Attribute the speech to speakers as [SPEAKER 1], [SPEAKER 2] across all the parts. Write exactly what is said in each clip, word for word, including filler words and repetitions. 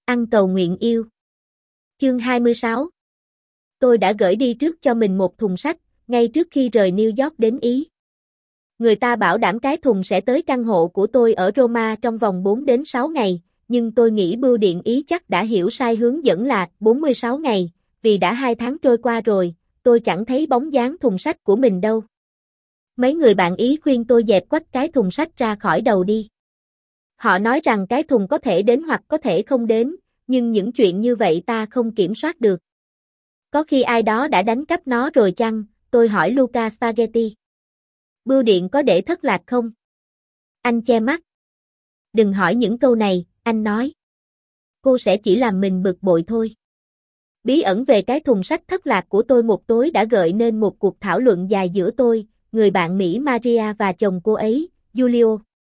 [SPEAKER 1] Ăn cầu nguyện yêu. Chương hai mươi sáu. Tôi đã gửi đi trước cho mình một thùng sách, ngay trước khi rời New York đến Ý. Người ta bảo đảm cái thùng sẽ tới căn hộ của tôi ở Roma trong vòng bốn đến sáu ngày, nhưng tôi nghĩ bưu điện Ý chắc đã hiểu sai hướng dẫn là bốn mươi sáu ngày, vì đã hai tháng trôi qua rồi, tôi chẳng thấy bóng dáng thùng sách của mình đâu. Mấy người bạn Ý khuyên tôi dẹp quách cái thùng sách ra khỏi đầu đi. Họ nói rằng cái thùng có thể đến hoặc có thể không đến, nhưng những chuyện như vậy ta không kiểm soát được. Có khi ai đó đã đánh cắp nó rồi chăng? Tôi hỏi Luca Spaghetti. Bưu điện có để thất lạc không? Anh che mắt. Đừng hỏi những câu này, anh nói. Cô sẽ chỉ làm mình bực bội thôi. Bí ẩn về cái thùng sách thất lạc của tôi một tối đã gợi nên một cuộc thảo luận dài giữa tôi, người bạn Mỹ Maria và chồng cô ấy, Giulio.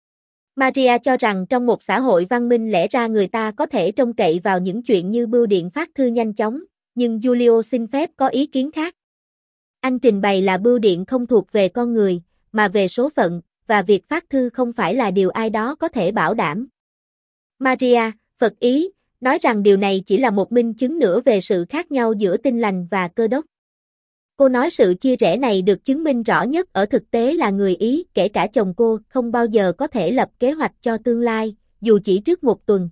[SPEAKER 1] Maria cho rằng trong một xã hội văn minh lẽ ra người ta có thể trông cậy vào những chuyện như bưu điện phát thư nhanh chóng, nhưng Giulio xin phép có ý kiến khác. Anh trình bày là bưu điện không thuộc về con người, mà về số phận, và việc phát thư không phải là điều ai đó có thể bảo đảm. Maria, Phật Ý, nói rằng điều này chỉ là một minh chứng nữa về sự khác nhau giữa Tin Lành và Cơ Đốc. Cô nói sự chia rẽ này được chứng minh rõ nhất ở thực tế là người Ý, kể cả chồng cô, không bao giờ có thể lập kế hoạch cho tương lai, dù chỉ trước một tuần.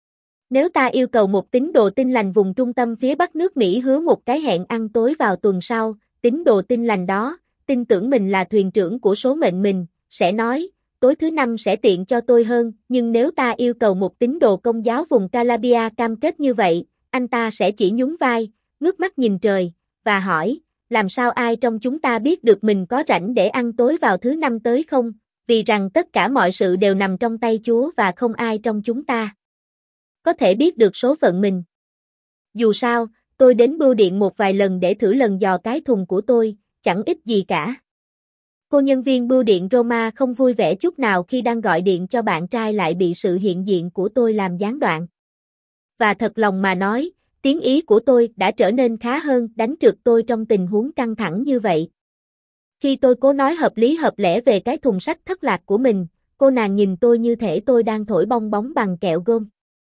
[SPEAKER 1] Nếu ta yêu cầu một tín đồ Tin Lành vùng trung tâm phía Bắc nước Mỹ hứa một cái hẹn ăn tối vào tuần sau, tín đồ Tin Lành đó, tin tưởng mình là thuyền trưởng của số mệnh mình, sẽ nói, tối thứ năm sẽ tiện cho tôi hơn, nhưng nếu ta yêu cầu một tín đồ Công giáo vùng Calabria cam kết như vậy, anh ta sẽ chỉ nhún vai, ngước mắt nhìn trời, và hỏi, làm sao ai trong chúng ta biết được mình có rảnh để ăn tối vào thứ năm tới không, vì rằng tất cả mọi sự đều nằm trong tay Chúa và không ai trong chúng ta có thể biết được số phận mình. Dù sao, tôi đến bưu điện một vài lần để thử lần dò cái thùng của tôi, chẳng ích gì cả. Cô nhân viên bưu điện Roma không vui vẻ chút nào khi đang gọi điện cho bạn trai lại bị sự hiện diện của tôi làm gián đoạn. Và thật lòng mà nói, tiếng Ý của tôi đã trở nên khá hơn đánh trượt tôi trong tình huống căng thẳng như vậy. Khi tôi cố nói hợp lý hợp lẽ về cái thùng sách thất lạc của mình, cô nàng nhìn tôi như thể tôi đang thổi bong bóng bằng kẹo gôm.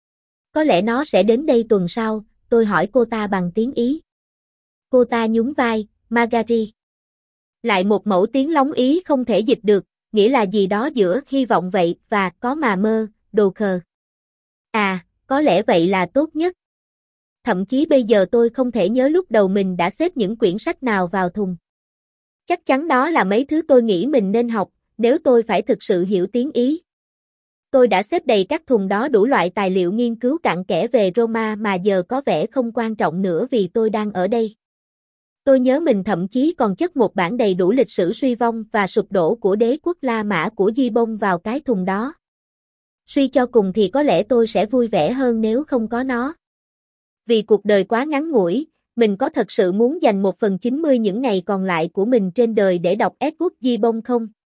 [SPEAKER 1] Có lẽ nó sẽ đến đây tuần sau, tôi hỏi cô ta bằng tiếng Ý. Cô ta nhún vai, Magari. Lại một mẫu tiếng lóng Ý không thể dịch được, nghĩa là gì đó giữa hy vọng vậy và có mà mơ, đồ khờ. À, có lẽ vậy là tốt nhất. Thậm chí bây giờ tôi không thể nhớ lúc đầu mình đã xếp những quyển sách nào vào thùng. Chắc chắn đó là mấy thứ tôi nghĩ mình nên học, nếu tôi phải thực sự hiểu tiếng Ý. Tôi đã xếp đầy các thùng đó đủ loại tài liệu nghiên cứu cặn kẽ về Roma mà giờ có vẻ không quan trọng nữa vì tôi đang ở đây. Tôi nhớ mình thậm chí còn chất một bản đầy đủ lịch sử suy vong và sụp đổ của đế quốc La Mã của Di Bông vào cái thùng đó. Suy cho cùng thì có lẽ tôi sẽ vui vẻ hơn nếu không có nó. Vì cuộc đời quá ngắn ngủi, mình có thật sự muốn dành một phần chín mươi những ngày còn lại của mình trên đời để đọc Edward Di Bông không?